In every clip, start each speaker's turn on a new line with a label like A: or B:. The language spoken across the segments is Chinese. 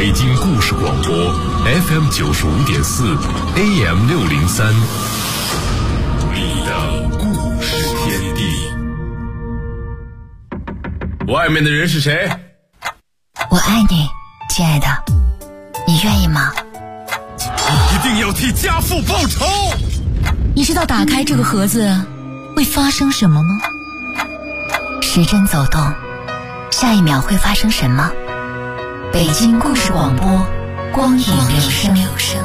A: 北京故事广播 FM 95.4 AM 603，你的故事天地。外面的人是谁？
B: 我爱你，亲爱的，你愿意吗？
A: 一定要替家父报仇。
B: 你知道打开这个盒子会发生什么吗？时针走动，下一秒会发生什么？北京故事广播，光影留声。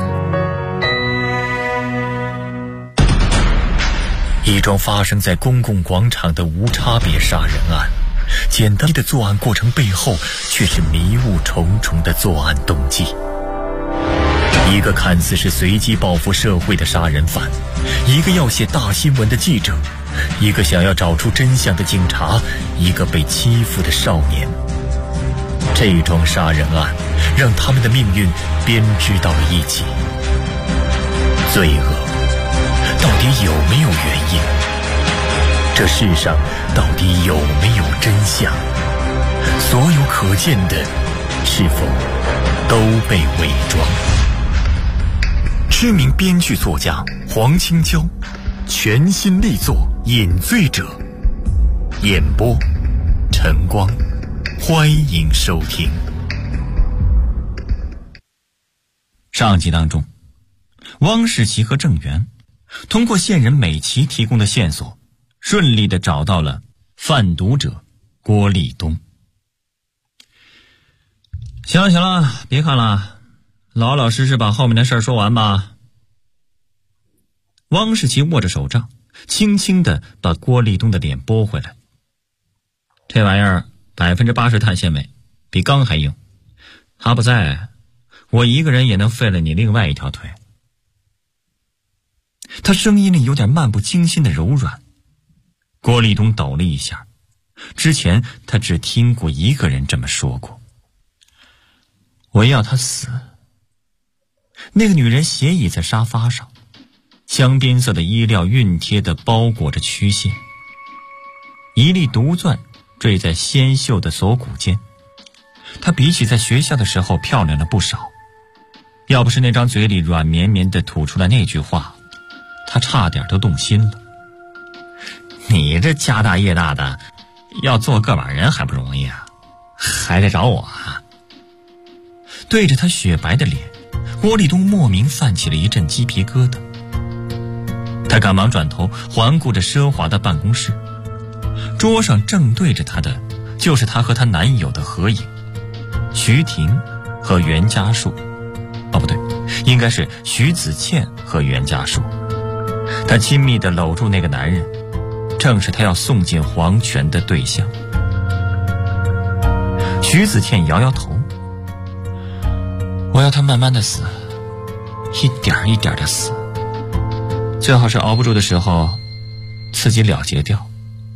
C: 一桩发生在公共广场的无差别杀人案，简单的作案过程背后却是迷雾重重的作案动机。一个看似是随机报复社会的杀人犯，一个要写大新闻的记者，一个想要找出真相的警察，一个被欺负的少年。这桩杀人案让他们的命运编织到了一起。罪恶到底有没有原因？这世上到底有没有真相？所有可见的是否都被伪装？知名编剧作家黄清娇全新力作《饮醉者》，演播晨光，欢迎收听。上集当中，汪世奇和郑源通过线人美琪提供的线索，顺利地找到了贩毒者郭立东。行了行了，别看了，老老实实把后面的事说完吧。汪世奇握着手杖，轻轻地把郭立东的脸拨回来。这玩意儿80%碳纤维，比钢还硬，他不在，我一个人也能废了你另外一条腿。他声音里有点漫不经心的柔软。郭立东抖了一下，之前他只听过一个人这么说过。我要他死。那个女人斜倚在沙发上，香槟色的衣料熨贴地包裹着曲线，一粒毒钻坠在纤秀的锁骨间。她比起在学校的时候漂亮了不少，要不是那张嘴里软绵绵地吐出来那句话，她差点都动心了。你这家大业大的，要做个把人还不容易啊，还得找我啊。对着他雪白的脸，郭立东莫名泛起了一阵鸡皮疙瘩。他赶忙转头环顾着奢华的办公室，桌上正对着他的就是他和他男友的合影，徐婷和袁家树，哦不对，应该是徐子倩和袁家树。他亲密地搂住那个男人，正是他要送进黄泉的对象。徐子倩摇摇头，我要他慢慢的死，一点一点的死，最好是熬不住的时候自己了结掉。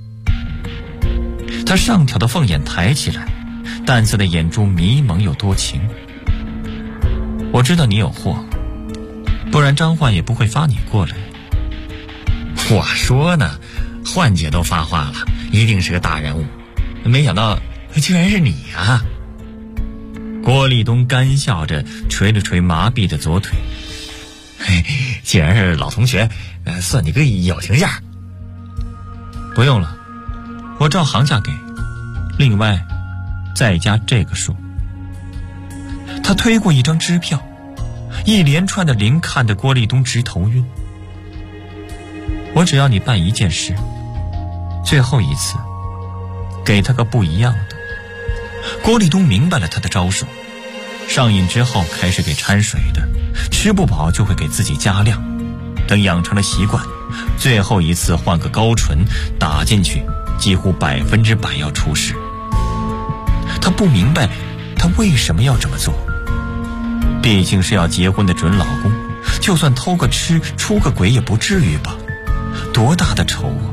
C: 他上挑的凤眼抬起来，淡色的眼珠迷蒙又多情。我知道你有货，不然张焕也不会发你过来。我说呢，焕姐都发话了，一定是个大人物，没想到居然是你啊。郭立东干笑着捶了捶麻痹的左腿，嘿，既然是老同学，算你个友情价。不用了，我照行价给，另外再加这个数。他推过一张支票，一连串的零看得郭立东直头晕。我只要你办一件事，最后一次给他个不一样的。郭立东明白了他的招数，上瘾之后开始给掺水的，吃不饱就会给自己加量，等养成了习惯，最后一次换个高醇打进去，几乎100%要出事。他不明白他为什么要这么做，毕竟是要结婚的准老公，就算偷个吃出个轨也不至于吧，多大的仇啊。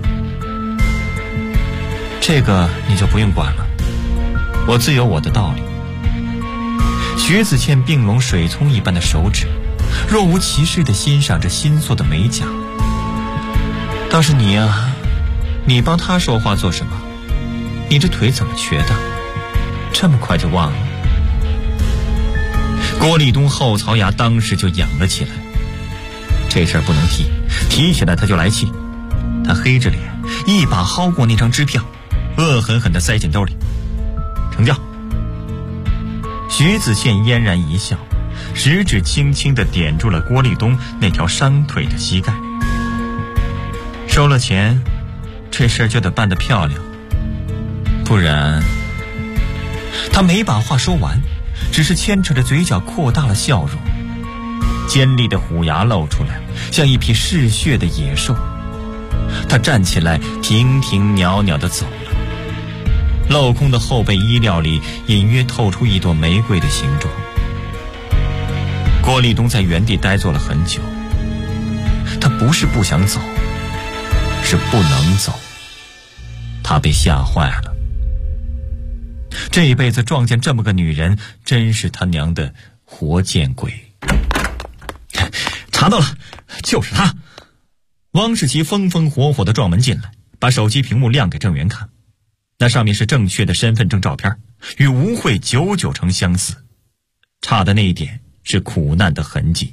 C: 这个你就不用管了，我自有我的道理。徐子倩并拢水葱一般的手指，若无其事地欣赏着新做的美甲。倒是你啊，你帮他说话做什么？你这腿怎么瘸的？这么快就忘了？ 郭立东后槽牙当时就痒了起来，这事儿不能提，提起来他就来气。他黑着脸一把薅过那张支票，恶狠狠地塞进兜里。成交。徐子倩嫣然一笑，食指轻轻地点住了郭立东那条伤腿的膝盖。收了钱，这事儿就得办得漂亮，不然……他没把话说完，只是牵扯着嘴角扩大了笑容，尖利的虎牙露出来，像一匹嗜血的野兽。他站起来，亭亭袅袅地走了，镂空的后背衣料里隐约透出一朵玫瑰的形状。郭立东在原地呆坐了很久，他不是不想走，是不能走。他被吓坏了，这一辈子撞见这么个女人，真是他娘的活见鬼。查到了，就是她。汪世奇风风火火地撞门进来，把手机屏幕亮给郑源看，那上面是正确的身份证照片，与吴慧99成相似，差的那一点是苦难的痕迹。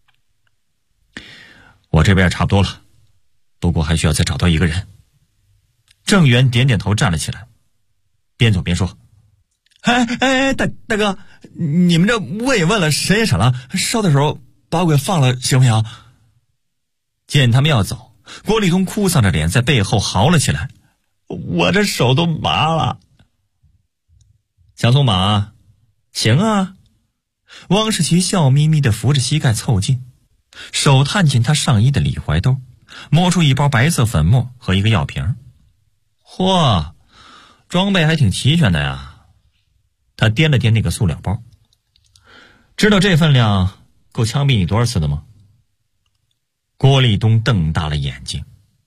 C: 我这边也差不多了，不过还需要再找到一个人。郑源点点头，站了起来，边走边说：大哥，你们这问也问了，审也审了，烧的时候把我给放了行不行？见他们要走，郭立东哭丧着脸在背后嚎了起来：我这手都麻了。想送马？行啊。汪世奇笑眯眯地扶着膝盖凑近，手探进他上衣的里怀兜，摸出一包白色粉末和一个药瓶。嚯，装备还挺齐全的呀。他掂了掂那个塑料包，知道这分量够枪毙你多少次的吗？郭立东瞪大了眼睛。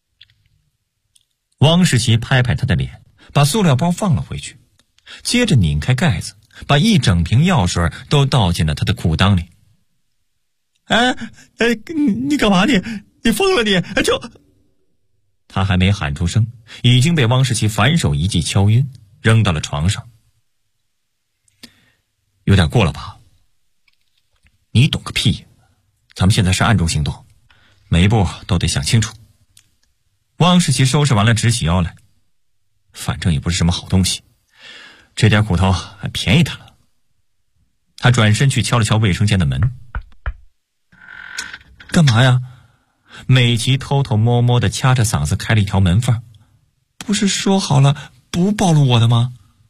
C: 汪世奇拍拍他的脸，把塑料包放了回去，接着拧开盖子，把一整瓶药水都倒进了他的裤裆里。你干嘛你疯了你？他还没喊出声，已经被汪世奇反手一记敲晕，扔到了床上。有点过了吧？你懂个屁！咱们现在是暗中行动，每一步都得想清楚。汪世奇收拾完了，直起腰来。反正也不是什么好东西，这点苦头还便宜他了。他转身去敲了敲卫生间的门。干嘛呀？美琪偷偷摸摸地掐着嗓子开了一条门缝。不是说好了不暴露我的吗？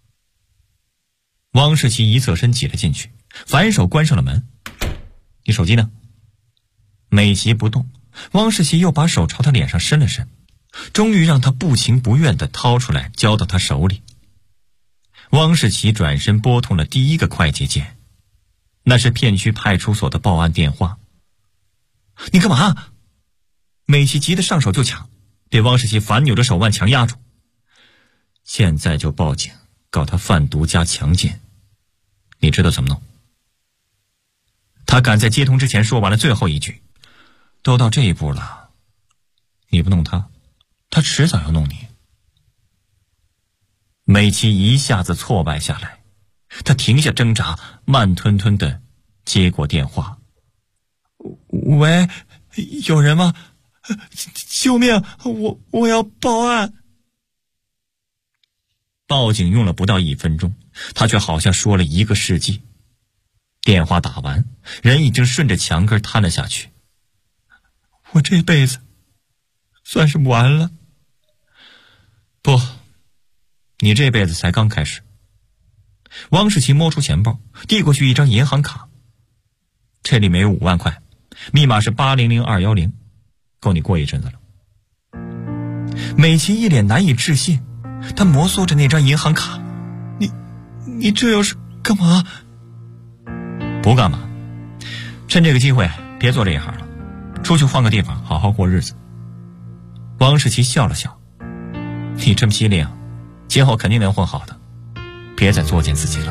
C: 汪世奇一侧身挤了进去，反手关上了门。你手机呢？美琪不动，汪世奇又把手朝他脸上伸了伸，终于让他不情不愿地掏出来交到他手里。汪世奇转身拨通了第一个快捷键，那是片区派出所的报案电话。你干嘛？美琪急得上手就抢，被汪世奇反扭着手腕强压住。现在就报警，告他贩毒加强奸。你知道怎么弄？他赶在接通之前说完了最后一句。都到这一步了，你不弄他，他迟早要弄你。美琪一下子挫败下来，他停下挣扎，慢吞吞地接过电话。喂，有人吗？救命！我要报案。报警用了不到1分钟，他却好像说了1个世纪。电话打完，人已经顺着墙根瘫了下去。我这辈子算是完了。不，你这辈子才刚开始。汪世奇摸出钱包，递过去一张银行卡，这里面有5万块，密码是800210，够你过一阵子了。美琪一脸难以置信，她摩挲着那张银行卡。你这又是干嘛？不干嘛，趁这个机会别做这一行了，出去换个地方好好过日子。汪世奇笑了笑，你这么机灵，今后肯定能混好的，别再作践自己了。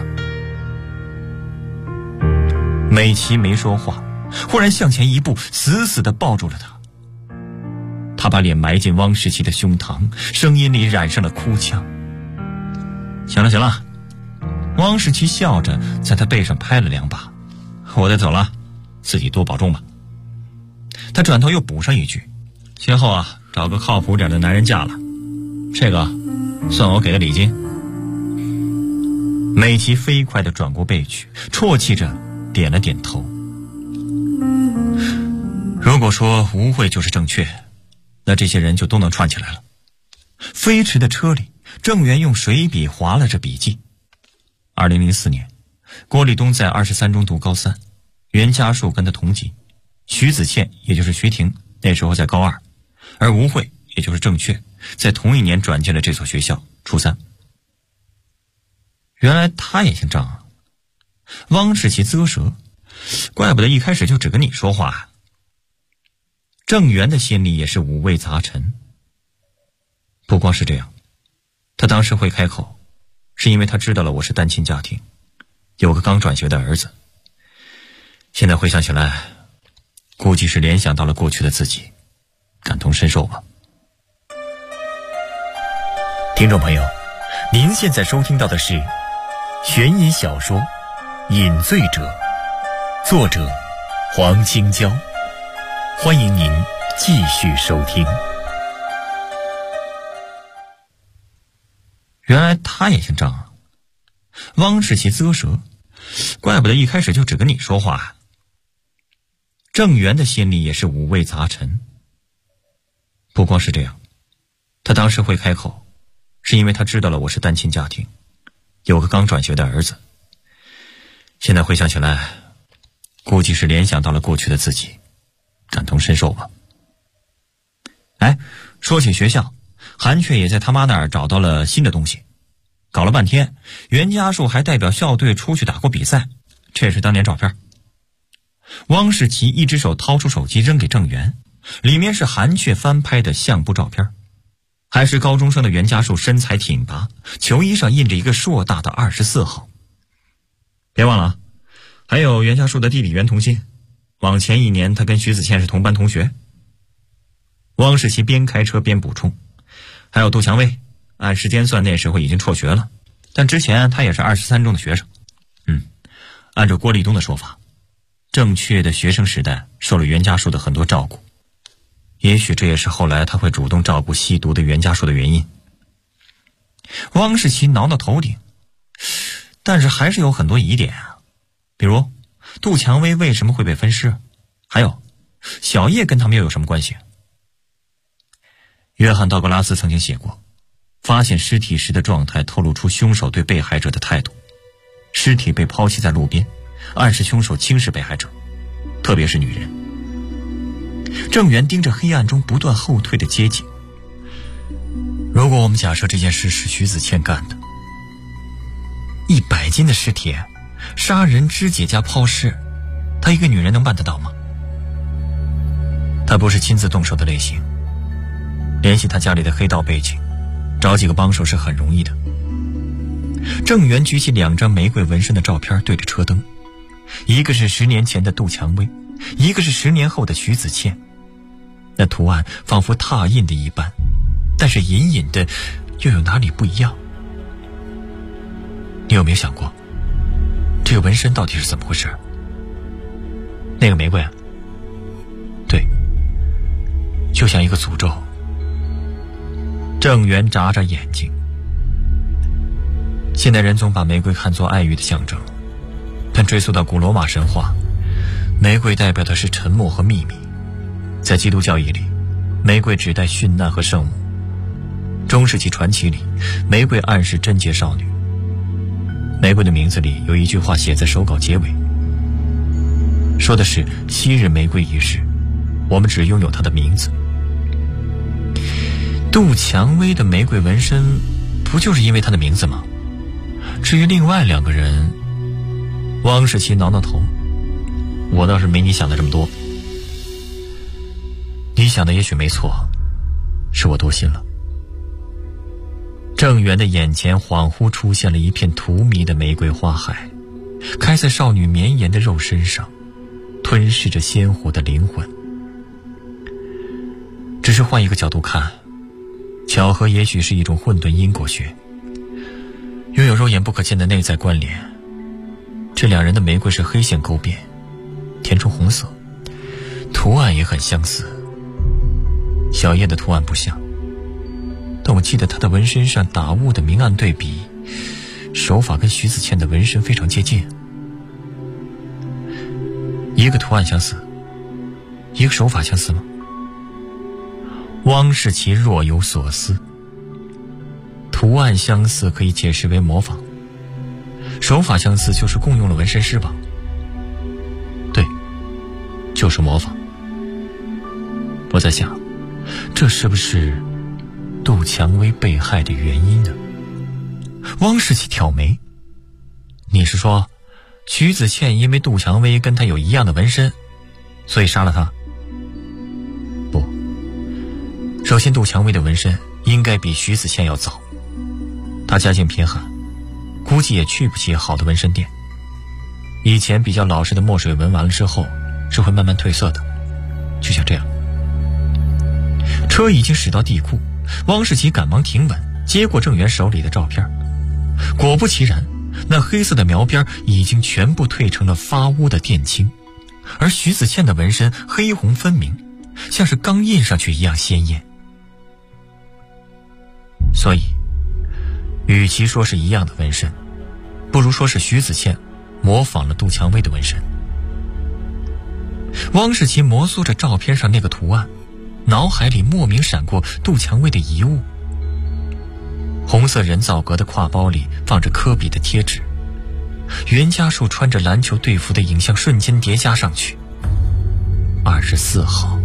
C: 美琪没说话，忽然向前一步，死死地抱住了他。他把脸埋进汪世奇的胸膛，声音里染上了哭腔。行了，汪世奇笑着在他背上拍了2把。 我得走了，自己多保重吧。他转头又补上一句，今后啊，找个靠谱点的男人嫁了，这个算我给的礼金。美琪飞快地转过背去，啜泣着点了点头。如果说吴慧就是正确，那这些人就都能串起来了。飞驰的车里，郑源用水笔划拉着笔记。2004年，郭立东在23中读高3，袁家树跟他同级，徐子倩也就是徐婷那时候在高2，而吴慧也就是郑确在同一年转进了这所学校，初3。原来他也姓张啊。汪世奇啧舌，怪不得一开始就只跟你说话。郑源的心里也是五味杂陈。不光是这样，他当时会开口，是因为他知道了我是单亲家庭，有个刚转学的儿子。现在回想起来，估计是联想到了过去的自己，感同身受吧。
D: 听众朋友，您现在收听到的是悬疑小说《饮醉者》，作者黄清娇，欢迎您继续收听。
C: 原来他也姓张啊。汪世奇啧舌，怪不得一开始就只跟你说话。郑源的心里也是五味杂陈。不光是这样，他当时会开口，是因为他知道了我是单亲家庭，有个刚转学的儿子。现在回想起来，估计是联想到了过去的自己，感同身受吧。哎，说起学校，韩雀也在他妈那儿找到了新的东西。搞了半天，袁家树还代表校队出去打过比赛，这是当年照片。汪世奇一只手掏出手机扔给郑源，里面是韩雀翻拍的相簿照片，还是高中生的袁家树身材挺拔，球衣上印着一个硕大的24号。别忘了啊，还有袁家树的弟弟袁同心，往前1年他跟徐子倩是同班同学。汪世奇边开车边补充，还有杜蔷薇，按时间算那时候已经辍学了，但之前他也是23中的学生。按照郭立东的说法，郑确的学生时代受了袁家树的很多照顾，也许这也是后来他会主动照顾吸毒的袁家树的原因。汪世奇挠挠头顶，但是还是有很多疑点啊，比如杜蔷薇为什么会被分尸，还有小叶跟他们又有什么关系？约翰·道格拉斯曾经写过，发现尸体时的状态透露出凶手对被害者的态度。尸体被抛弃在路边，暗示凶手轻视被害者，特别是女人。郑源盯着黑暗中不断后退的街景。如果我们假设这件事是徐子倩干的，100斤的尸体，杀人、肢解加抛尸，她一个女人能办得到吗？她不是亲自动手的类型，联系她家里的黑道背景，找几个帮手是很容易的。郑源举起2张玫瑰纹身的照片对着车灯，一个是10年前的杜蔷薇，一个是10年后的徐子倩。那图案仿佛拓印的一般，但是隐隐的又有哪里不一样。你有没有想过，这个纹身到底是怎么回事？那个玫瑰啊，对，就像一个诅咒。郑源眨眨眼睛。现代人总把玫瑰看作爱欲的象征，但追溯到古罗马神话，玫瑰代表的是沉默和秘密。在基督教义里，玫瑰指代殉难和圣母。中世纪传奇里，玫瑰暗示贞洁少女。玫瑰的名字里有一句话写在手稿结尾，说的是昔日玫瑰一世，我们只拥有她的名字。杜蔷薇的玫瑰纹身不就是因为她的名字吗？至于另外2个人，汪世奇挠挠头，我倒是没你想的这么多。你想的也许没错，是我多心了。郑源的眼前恍惚出现了一片荼蘼的玫瑰花海，开在少女绵延的肉身上，吞噬着鲜活的灵魂。只是换一个角度看，巧合也许是一种混沌因果学，拥有肉眼不可见的内在关联。这2人的玫瑰是黑线勾边， 填充红色，图案也很相似。小叶的图案不像，但我记得她的纹身上打雾的明暗对比，手法跟徐子倩的纹身非常接近。一个图案相似，一个手法相似吗？汪世奇若有所思。图案相似可以解释为模仿，手法相似就是共用了纹身师吧？对，就是模仿。我在想，这是不是杜蔷薇被害的原因呢？汪世奇挑眉，你是说徐子倩因为杜蔷薇跟她有一样的纹身，所以杀了她？不，首先杜蔷薇的纹身应该比徐子倩要早，她家境贫寒，估计也去不起好的纹身店。以前比较老实的墨水纹完了之后是会慢慢褪色的，就像这样。车已经驶到地库，汪世奇赶忙停稳，接过郑源手里的照片。果不其然，那黑色的描边已经全部褪成了发乌的靛青，而徐子倩的纹身黑红分明，像是刚印上去一样鲜艳。所以与其说是一样的纹身，不如说是徐子倩模仿了杜蔷薇的纹身。汪世奇摩挲着照片上那个图案，脑海里莫名闪过杜蔷薇的遗物。红色人造革的挎包里放着科比的贴纸，袁家树穿着篮球队服的影像瞬间叠加上去。24号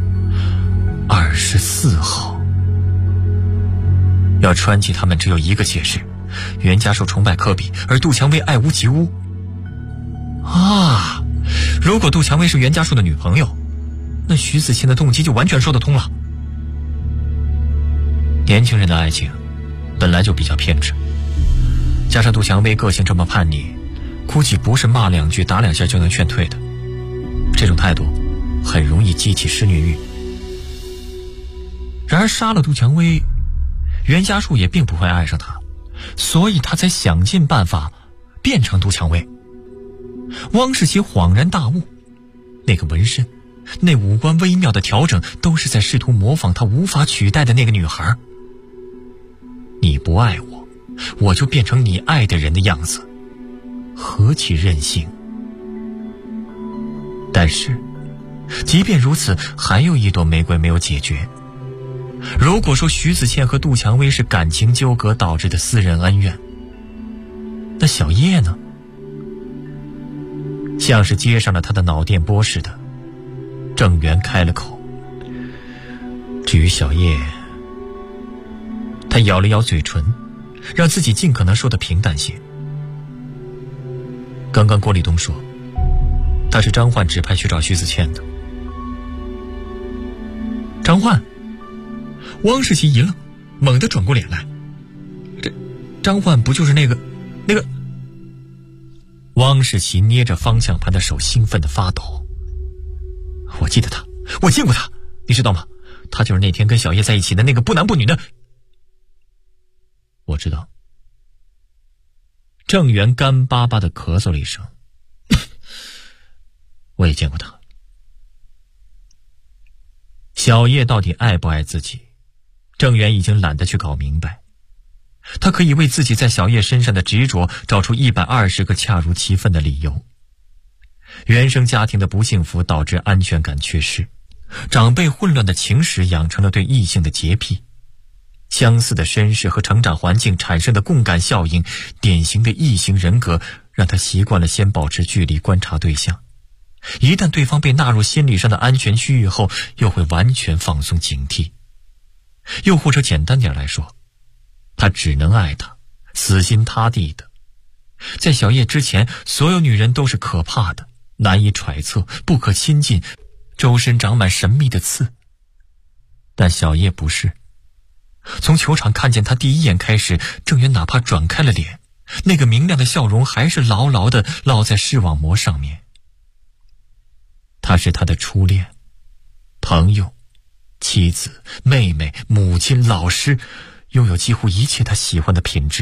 C: ，24号。要穿起他们只有一个解释，袁家树崇拜科比，而杜蔷薇爱屋及乌。啊，如果杜蔷薇是袁家树的女朋友，那徐子倩的动机就完全说得通了。年轻人的爱情本来就比较偏执，加上杜蔷薇个性这么叛逆，估计不是骂两句打两下就能劝退的，这种态度很容易激起施虐欲。然而杀了杜蔷薇，袁家树也并不会爱上她，所以他才想尽办法变成杜蔷薇。汪世奇恍然大悟，那个纹身，那五官微妙的调整，都是在试图模仿他无法取代的那个女孩。你不爱我，我就变成你爱的人的样子，何其任性！但是即便如此，还有一朵玫瑰没有解决。如果说徐子倩和杜蔷薇是感情纠葛导致的私人恩怨，那小叶呢？像是接上了他的脑电波似的，郑源开了口。至于小叶，他咬了咬嘴唇，让自己尽可能说得平淡些。刚刚郭立东说他是张焕指派去找徐子倩的。张焕？汪世奇一愣，猛地转过脸来。这张焕不就是那个汪世奇捏着方向盘的手兴奋地发抖。我记得他，我见过他，你知道吗？他就是那天跟小叶在一起的那个不男不女的。我知道。郑源干巴巴地咳嗽了一声。我也见过他。小叶到底爱不爱自己，郑源已经懒得去搞明白。他可以为自己在小叶身上的执着找出120个恰如其分的理由。原生家庭的不幸福导致安全感缺失，长辈混乱的情史养成了对异性的洁癖，相似的身世和成长环境产生的共感效应，典型的异性人格让他习惯了先保持距离观察对象，一旦对方被纳入心理上的安全区域后，又会完全放松警惕。又或者简单点来说，他只能爱她，死心塌地的。在小叶之前，所有女人都是可怕的，难以揣测，不可亲近，周身长满神秘的刺。但小叶不是。从球场看见她第一眼开始，郑源哪怕转开了脸，那个明亮的笑容还是牢牢地烙在视网膜上面。她是他的初恋，朋友，妻子，妹妹，母亲，老师，拥有几乎一切他喜欢的品质。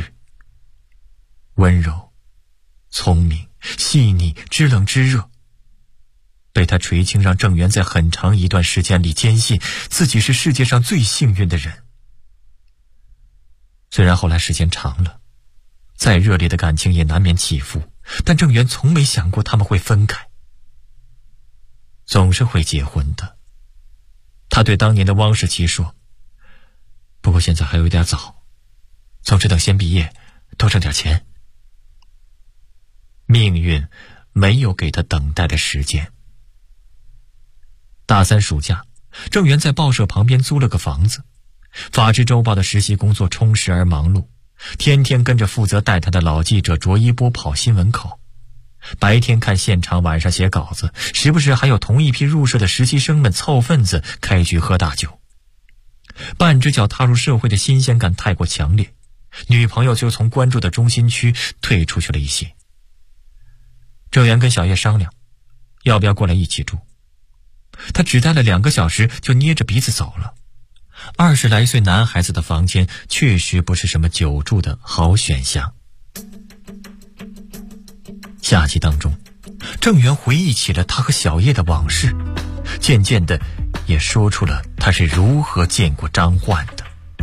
C: 温柔，聪明，细腻，知冷知热。 被他垂青，让郑源在很长一段时间里坚信自己是世界上最幸运的人。虽然后来时间长了，再热烈的感情也难免起伏，但郑源从没想过他们会分开。总是会结婚的，他对当年的汪世奇说，不过现在还有一点早，总之等先毕业，多挣点钱。命运没有给他等待的时间。大3暑假，郑源在报社旁边租了个房子，法制周报的实习工作充实而忙碌，天天跟着负责带他的老记者卓一波跑新闻口，白天看现场，晚上写稿子，时不时还有同一批入社的实习生们凑份子开局喝大酒。半只脚踏入社会的新鲜感太过强烈，女朋友就从关注的中心区退出去了一些。郑源跟小叶商量要不要过来一起住，他只待了2个小时就捏着鼻子走了。20来岁男孩子的房间确实不是什么久住的好选项。下集当中，郑源回忆起了他和小叶的往事，渐渐的也说出了他是如何见过张焕的。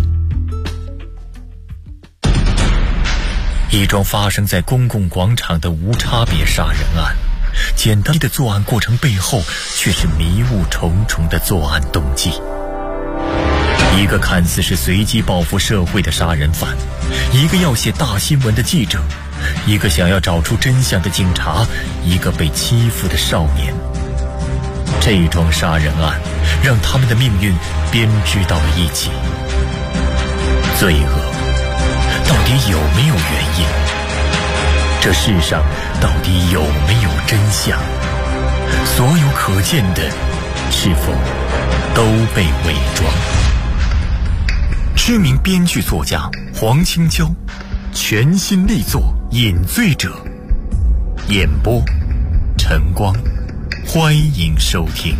C: 一桩发生在公共广场的无差别杀人案，简单的作案过程背后却是迷雾重重的作案动机。一个看似是随机报复社会的杀人犯，一个要写大新闻的记者，一个想要找出真相的警察，一个被欺负的少年。这桩杀人案让他们的命运编织到了一起。罪恶到底有没有原因？这世上到底有没有真相？所有可见的是否都被伪装？知名编剧作家黄清娇全新力作《饮醉者》，演播晨光，欢迎收听。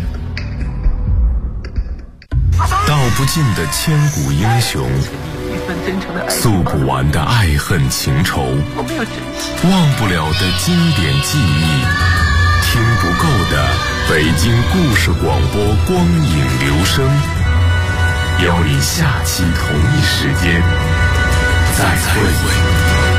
A: 道不尽的千古英雄，诉不完的爱恨情仇，忘不了的经典记忆，听不够的北京故事广播光影留声，邀你下期同一时间再会。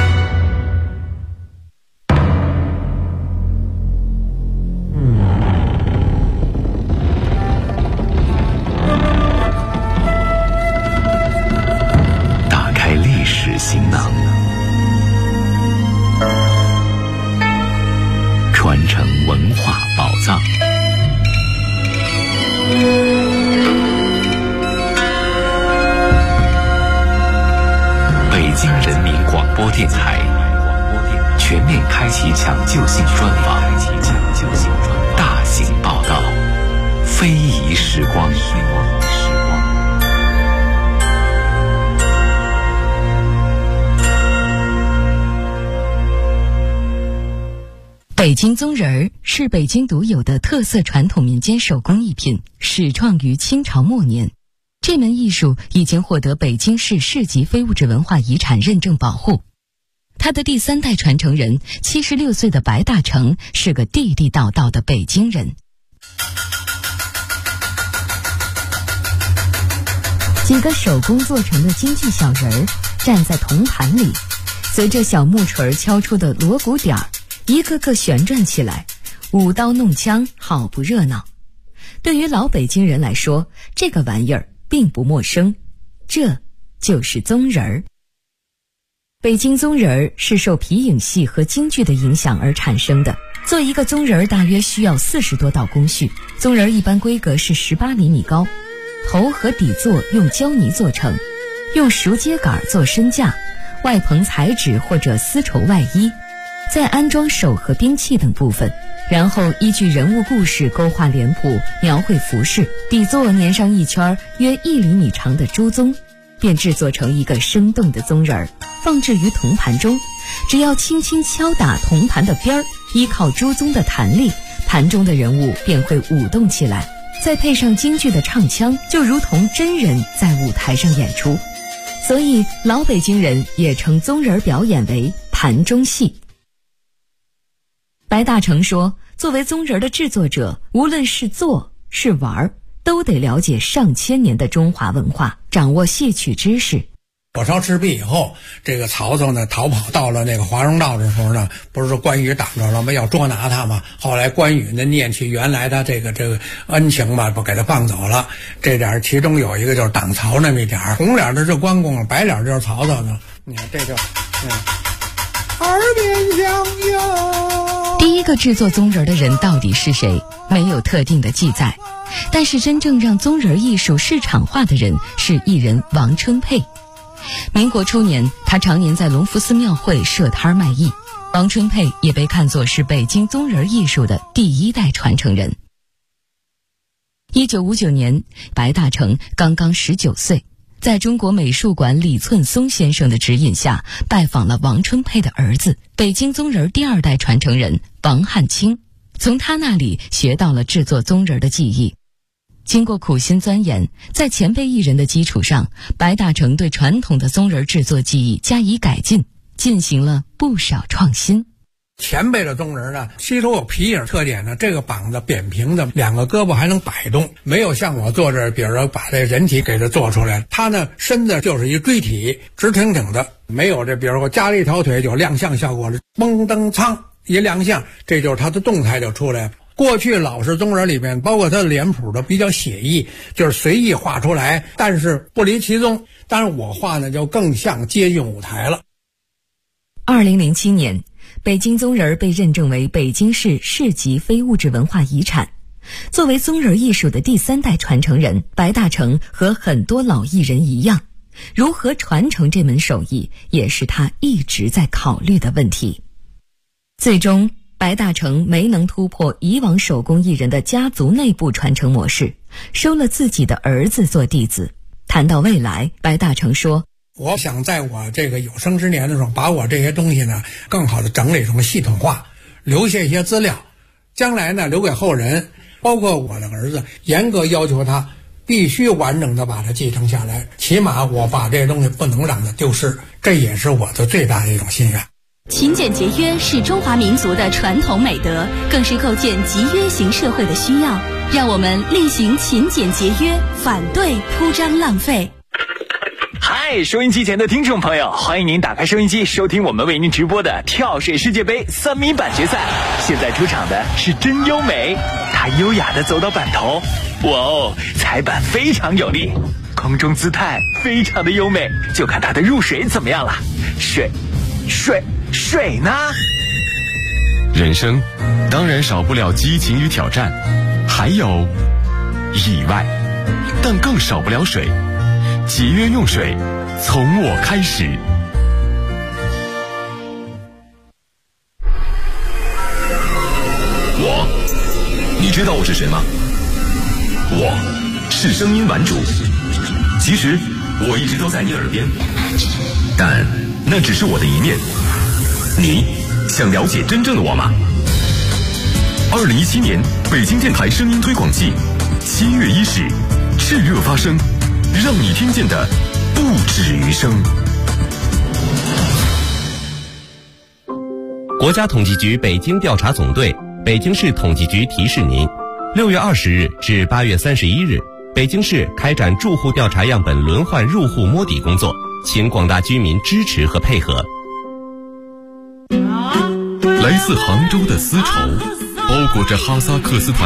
A: 行囊，传承文化宝藏。北京人民广播电台全面开启抢救性专访，大型报道，非遗时光。
B: 北京宗人儿是北京独有的特色传统民间手工艺品，始创于清朝末年。这门艺术已经获得北京市市级非物质文化遗产认证保护。他的第3代传承人76岁的白大成是个地地道道的北京人。几个手工做成的京剧小人儿站在铜盘里，随着小木锤敲出的锣鼓点儿，一个个旋转起来，舞刀弄枪，好不热闹。对于老北京人来说，这个玩意儿并不陌生，这就是宗人儿。北京宗人儿是受皮影戏和京剧的影响而产生的。做一个宗人儿大约需要40多道工序，宗人儿一般规格是18厘米高，头和底座用胶泥做成，用熟秸秆做身架，外棚彩纸或者丝绸外衣，再安装手和兵器等部分，然后依据人物故事勾画脸谱，描绘服饰，底座粘上一圈约1厘米长的猪鬃，便制作成一个生动的宗人儿，放置于铜盘中。只要轻轻敲打铜盘的边儿，依靠猪鬃的弹力，盘中的人物便会舞动起来，再配上京剧的唱腔，就如同真人在舞台上演出。所以老北京人也称宗人表演为盘中戏。 白大成说，作为宗人的制作者，无论是做是玩，都得了解上千年的中华文化，掌握戏曲知识。
E: 火烧赤壁以后，这个曹操呢逃跑到了那个华容道的时候呢，不是关羽挡着了吗？要捉拿他嘛。后来关羽呢念起原来他这个恩情嘛，不给他放走了。这点其中有一个就是挡曹那么一点，红脸的是关公，白脸就是曹操呢。你看这就耳边响哟。
B: 第一个制作宗人的人到底是谁？没有特定的记载，但是真正让宗人艺术市场化的人是艺人王春佩。民国初年，他常年在隆福寺庙会设摊卖艺。王春佩也被看作是北京宗人艺术的第一代传承人。1959年，白大成刚刚19岁，在中国美术馆李寸松先生的指引下，拜访了王春佩的儿子，北京宗人第二代传承人王汉卿，从他那里学到了制作宗人的技艺。经过苦心钻研，在前辈艺人的基础上，白大成对传统的宗人制作技艺加以改进，进行了不少创新。
E: 前辈的宗人呢，吸收有皮影特点呢，这个膀子扁平的，两个胳膊还能摆动，没有像我做这，比如说把这人体给它做出来，他呢身子就是一锥体，直挺挺的，没有这，比如说加了一条腿有亮相效果了，嘣噔苍一亮相，这就是他的动态就出来了。过去老式宗人里面，包括他的脸谱都比较写意，就是随意画出来，但是不离其宗。当然我画呢就更像接近舞台了。
B: 2007年，北京宗人被认证为北京市市级非物质文化遗产。作为宗人艺术的第三代传承人，白大成和很多老艺人一样，如何传承这门手艺，也是他一直在考虑的问题。最终，白大成没能突破以往手工艺人的家族内部传承模式，收了自己的儿子做弟子。谈到未来，白大成说，
E: 我想在我这个有生之年的时候，把我这些东西呢更好的整理成系统化，留下一些资料，将来呢留给后人，包括我的儿子，严格要求他必须完整的把它继承下来，起码我把这些东西不能让它丢失，这也是我的最大的一种心愿。
F: 勤俭节约是中华民族的传统美德，更是构建集约型社会的需要。让我们厉行勤俭节约，反对铺张浪费。
G: 嗨，收音机前的听众朋友，欢迎您打开收音机，收听我们为您直播的跳水世界杯3米板决赛。现在出场的是真优美，她优雅地走到板头，哇哦，踩板非常有力，空中姿态非常的优美，就看她的入水怎么样了。水呢？
A: 人生当然少不了激情与挑战，还有意外，但更少不了水。节约用水，从我开始。你知道我是谁吗？我是声音玩主。其实我一直都在你耳边，但那只是我的一面。你想了解真正的我吗？2017年北京电台声音推广季7月1日炽热发声，让你听见的不止于声。
H: 国家统计局北京调查总队、北京市统计局提示您：6月20日至8月31日，北京市开展住户调查样本轮换入户摸底工作，请广大居民支持和配合。
A: 来自杭州的丝绸，包裹着哈萨克斯坦